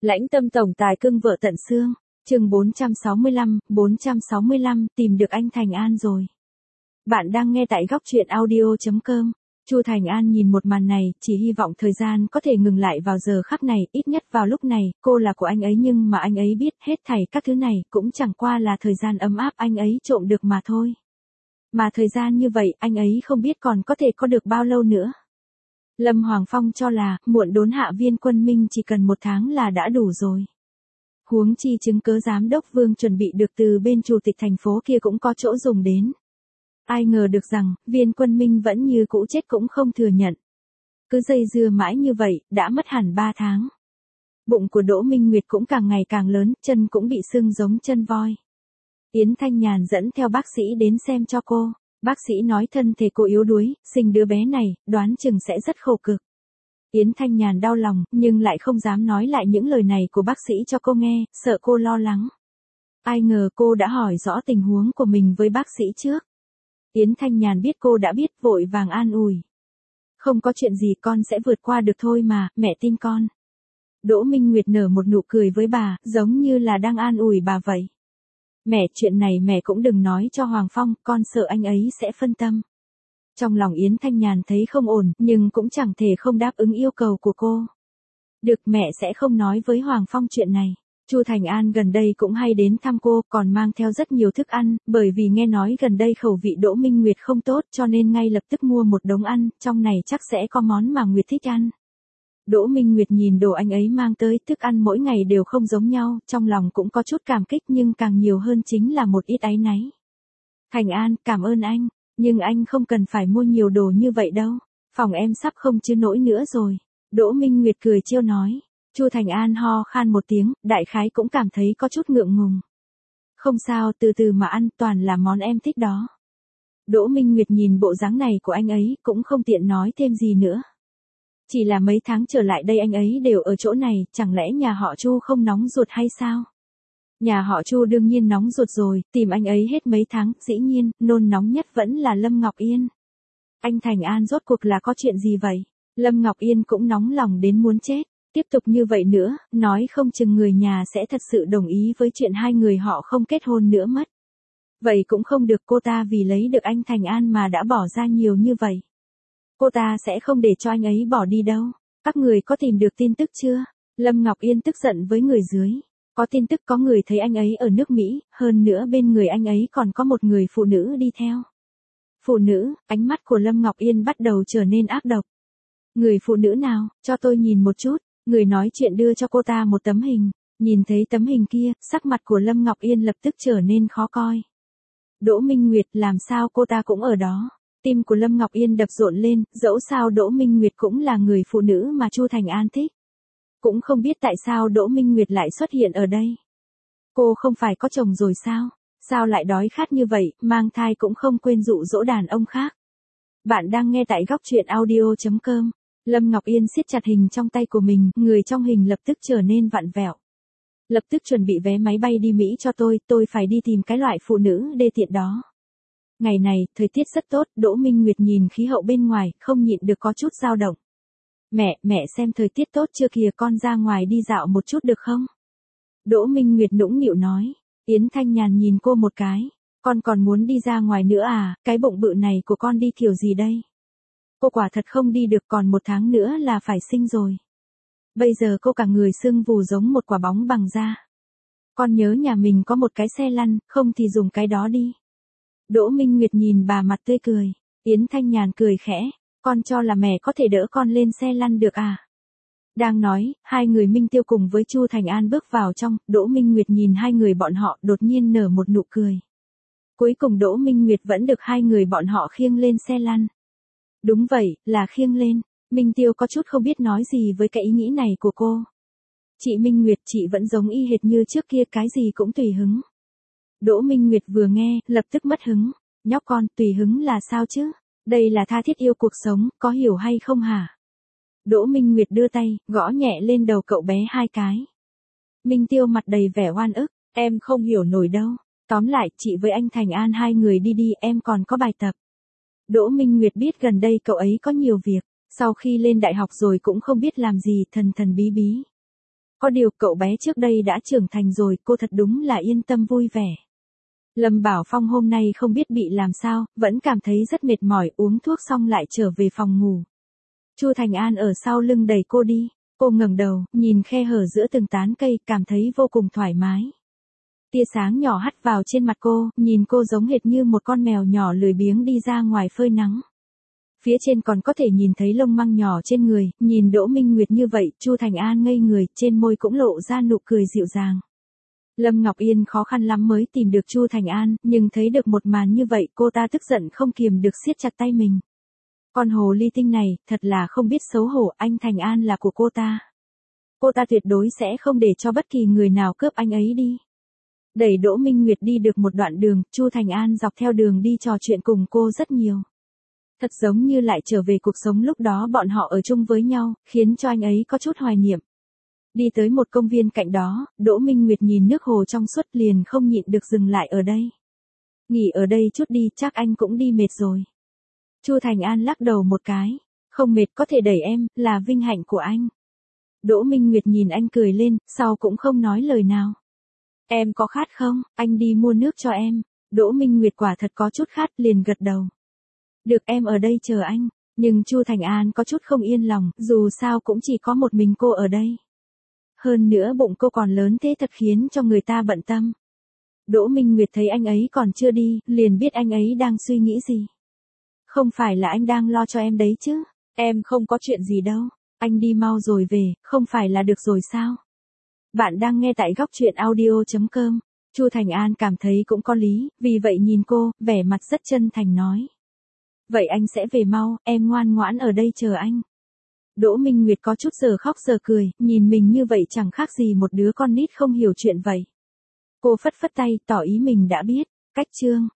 Lãnh tâm tổng tài cưng vợ tận xương. Chương 465, tìm được anh Thành An rồi. Bạn đang nghe tại góc truyện audio.com. Chu Thành An nhìn một màn này, chỉ hy vọng thời gian có thể ngừng lại vào giờ khắc này, ít nhất vào lúc này, cô là của anh ấy nhưng mà anh ấy biết hết thảy các thứ này cũng chẳng qua là thời gian ấm áp anh ấy trộm được mà thôi. Mà thời gian như vậy anh ấy không biết còn có thể có được bao lâu nữa. Lâm Hoàng Phong cho là, muộn đốn hạ viên Quân Minh chỉ cần 1 tháng là đã đủ rồi. Huống chi chứng cớ giám đốc Vương chuẩn bị được từ bên chủ tịch thành phố kia cũng có chỗ dùng đến. Ai ngờ được rằng, viên Quân Minh vẫn như cũ chết cũng không thừa nhận. Cứ dây dưa mãi như vậy, đã mất hẳn 3 tháng. Bụng của Đỗ Minh Nguyệt cũng càng ngày càng lớn, chân cũng bị sưng giống chân voi. Yến Thanh Nhàn dẫn theo bác sĩ đến xem cho cô. Bác sĩ nói thân thể cô yếu đuối, sinh đứa bé này, đoán chừng sẽ rất khổ cực. Yến Thanh Nhàn đau lòng, nhưng lại không dám nói lại những lời này của bác sĩ cho cô nghe, sợ cô lo lắng. Ai ngờ cô đã hỏi rõ tình huống của mình với bác sĩ trước. Yến Thanh Nhàn biết cô đã biết, vội vàng an ủi. Không có chuyện gì, con sẽ vượt qua được thôi mà, mẹ tin con. Đỗ Minh Nguyệt nở một nụ cười với bà, giống như là đang an ủi bà vậy. Mẹ, chuyện này mẹ cũng đừng nói cho Hoàng Phong, con sợ anh ấy sẽ phân tâm. Trong lòng Yến Thanh Nhàn thấy không ổn, nhưng cũng chẳng thể không đáp ứng yêu cầu của cô. Được, mẹ sẽ không nói với Hoàng Phong chuyện này. Chu Thành An gần đây cũng hay đến thăm cô, còn mang theo rất nhiều thức ăn, bởi vì nghe nói gần đây khẩu vị Đỗ Minh Nguyệt không tốt cho nên ngay lập tức mua một đống ăn, trong này chắc sẽ có món mà Nguyệt thích ăn. Đỗ Minh Nguyệt nhìn đồ anh ấy mang tới, thức ăn mỗi ngày đều không giống nhau, trong lòng cũng có chút cảm kích nhưng càng nhiều hơn chính là một ít áy náy. Thành An, cảm ơn anh, nhưng anh không cần phải mua nhiều đồ như vậy đâu, phòng em sắp không chứa nổi nữa rồi. Đỗ Minh Nguyệt cười trêu nói. Chu Thành An ho khan một tiếng, đại khái cũng cảm thấy có chút ngượng ngùng. Không sao, từ từ mà ăn, toàn là món em thích đó. Đỗ Minh Nguyệt nhìn bộ dáng này của anh ấy, cũng không tiện nói thêm gì nữa. Chỉ là mấy tháng trở lại đây anh ấy đều ở chỗ này, chẳng lẽ nhà họ Chu không nóng ruột hay sao? Nhà họ Chu đương nhiên nóng ruột rồi, tìm anh ấy hết mấy tháng, dĩ nhiên, nôn nóng nhất vẫn là Lâm Ngọc Yên. Anh Thành An rốt cuộc là có chuyện gì vậy? Lâm Ngọc Yên cũng nóng lòng đến muốn chết. Tiếp tục như vậy nữa, nói không chừng người nhà sẽ thật sự đồng ý với chuyện hai người họ không kết hôn nữa mất. Vậy cũng không được, cô ta vì lấy được anh Thành An mà đã bỏ ra nhiều như vậy. Cô ta sẽ không để cho anh ấy bỏ đi đâu. Các người có tìm được tin tức chưa? Lâm Ngọc Yên tức giận với người dưới. Có tin tức, có người thấy anh ấy ở nước Mỹ, hơn nữa bên người anh ấy còn có một người phụ nữ đi theo. Phụ nữ, ánh mắt của Lâm Ngọc Yên bắt đầu trở nên ác độc. Người phụ nữ nào, cho tôi nhìn một chút. Người nói chuyện đưa cho cô ta một tấm hình, nhìn thấy tấm hình kia, sắc mặt của Lâm Ngọc Yên lập tức trở nên khó coi. Đỗ Minh Nguyệt, làm sao cô ta cũng ở đó? Tim của Lâm Ngọc Yên đập rộn lên, dẫu sao Đỗ Minh Nguyệt cũng là người phụ nữ mà Chu Thành An thích. Cũng không biết tại sao Đỗ Minh Nguyệt lại xuất hiện ở đây. Cô không phải có chồng rồi sao? Sao lại đói khát như vậy, mang thai cũng không quên dụ dỗ đàn ông khác. Bạn đang nghe tại góc truyện audio.com. Lâm Ngọc Yên siết chặt hình trong tay của mình, người trong hình lập tức trở nên vặn vẹo. Lập tức chuẩn bị vé máy bay đi Mỹ cho tôi phải đi tìm cái loại phụ nữ đê tiện đó. Ngày này, thời tiết rất tốt, Đỗ Minh Nguyệt nhìn khí hậu bên ngoài, không nhịn được có chút dao động. Mẹ xem thời tiết tốt chưa kìa, con ra ngoài đi dạo một chút được không? Đỗ Minh Nguyệt nũng nịu nói. Yến Thanh Nhàn nhìn cô một cái. Con còn muốn đi ra ngoài nữa à, cái bụng bự này của con đi kiểu gì đây? Cô quả thật không đi được, còn 1 tháng nữa là phải sinh rồi. Bây giờ cô cả người sưng vù giống một quả bóng bằng da. Con nhớ nhà mình có một cái xe lăn, không thì dùng cái đó đi. Đỗ Minh Nguyệt nhìn bà mặt tươi cười. Yến Thanh Nhàn cười khẽ. Con cho là mẹ có thể đỡ con lên xe lăn được à? Đang nói, hai người Minh Tiêu cùng với Chu Thành An bước vào trong, Đỗ Minh Nguyệt nhìn hai người bọn họ đột nhiên nở một nụ cười. Cuối cùng Đỗ Minh Nguyệt vẫn được hai người bọn họ khiêng lên xe lăn. Đúng vậy, là khiêng lên. Minh Tiêu có chút không biết nói gì với cái ý nghĩ này của cô. Chị Minh Nguyệt, chị vẫn giống y hệt như trước kia, cái gì cũng tùy hứng. Đỗ Minh Nguyệt vừa nghe, lập tức mất hứng. Nhóc con, tùy hứng là sao chứ? Đây là tha thiết yêu cuộc sống, có hiểu hay không hả? Đỗ Minh Nguyệt đưa tay, gõ nhẹ lên đầu cậu bé 2 cái. Minh Tiêu mặt đầy vẻ oan ức, em không hiểu nổi đâu. Tóm lại, chị với anh Thành An hai người đi đi, em còn có bài tập. Đỗ Minh Nguyệt biết gần đây cậu ấy có nhiều việc, sau khi lên đại học rồi cũng không biết làm gì, thần thần bí bí. Có điều cậu bé trước đây đã trưởng thành rồi, cô thật đúng là yên tâm vui vẻ. Lâm Bảo Phong hôm nay không biết bị làm sao, vẫn cảm thấy rất mệt mỏi, uống thuốc xong lại trở về phòng ngủ. Chu Thành An ở sau lưng đẩy cô đi, cô ngẩng đầu, nhìn khe hở giữa từng tán cây, cảm thấy vô cùng thoải mái. Tia sáng nhỏ hắt vào trên mặt cô, nhìn cô giống hệt như một con mèo nhỏ lười biếng đi ra ngoài phơi nắng. Phía trên còn có thể nhìn thấy lông măng nhỏ trên người, nhìn Đỗ Minh Nguyệt như vậy, Chu Thành An ngây người, trên môi cũng lộ ra nụ cười dịu dàng. Lâm Ngọc Yên khó khăn lắm mới tìm được Chu Thành An, nhưng thấy được một màn như vậy, cô ta tức giận không kiềm được siết chặt tay mình. Con hồ ly tinh này, thật là không biết xấu hổ, anh Thành An là của cô ta. Cô ta tuyệt đối sẽ không để cho bất kỳ người nào cướp anh ấy đi. Đẩy Đỗ Minh Nguyệt đi được một đoạn đường, Chu Thành An dọc theo đường đi trò chuyện cùng cô rất nhiều. Thật giống như lại trở về cuộc sống lúc đó bọn họ ở chung với nhau, khiến cho anh ấy có chút hoài niệm. Đi tới một công viên cạnh đó, Đỗ Minh Nguyệt nhìn nước hồ trong suốt liền không nhịn được dừng lại ở đây. Nghỉ ở đây chút đi, chắc anh cũng đi mệt rồi. Chu Thành An lắc đầu một cái. Không mệt, có thể đẩy em, là vinh hạnh của anh. Đỗ Minh Nguyệt nhìn anh cười lên, sau cũng không nói lời nào. Em có khát không, anh đi mua nước cho em. Đỗ Minh Nguyệt quả thật có chút khát, liền gật đầu. Được, em ở đây chờ anh. Nhưng Chu Thành An có chút không yên lòng, dù sao cũng chỉ có một mình cô ở đây. Hơn nữa bụng cô còn lớn thế thật khiến cho người ta bận tâm. Đỗ Minh Nguyệt thấy anh ấy còn chưa đi, liền biết anh ấy đang suy nghĩ gì. Không phải là anh đang lo cho em đấy chứ? Em không có chuyện gì đâu. Anh đi mau rồi về, không phải là được rồi sao? Bạn đang nghe tại góc truyện audio.com. Chu Thành An cảm thấy cũng có lý, vì vậy nhìn cô, vẻ mặt rất chân thành nói. Vậy anh sẽ về mau, em ngoan ngoãn ở đây chờ anh. Đỗ Minh Nguyệt có chút giờ khóc giờ cười, nhìn mình như vậy chẳng khác gì một đứa con nít không hiểu chuyện vậy. Cô phất phất tay, tỏ ý mình đã biết. Cách chương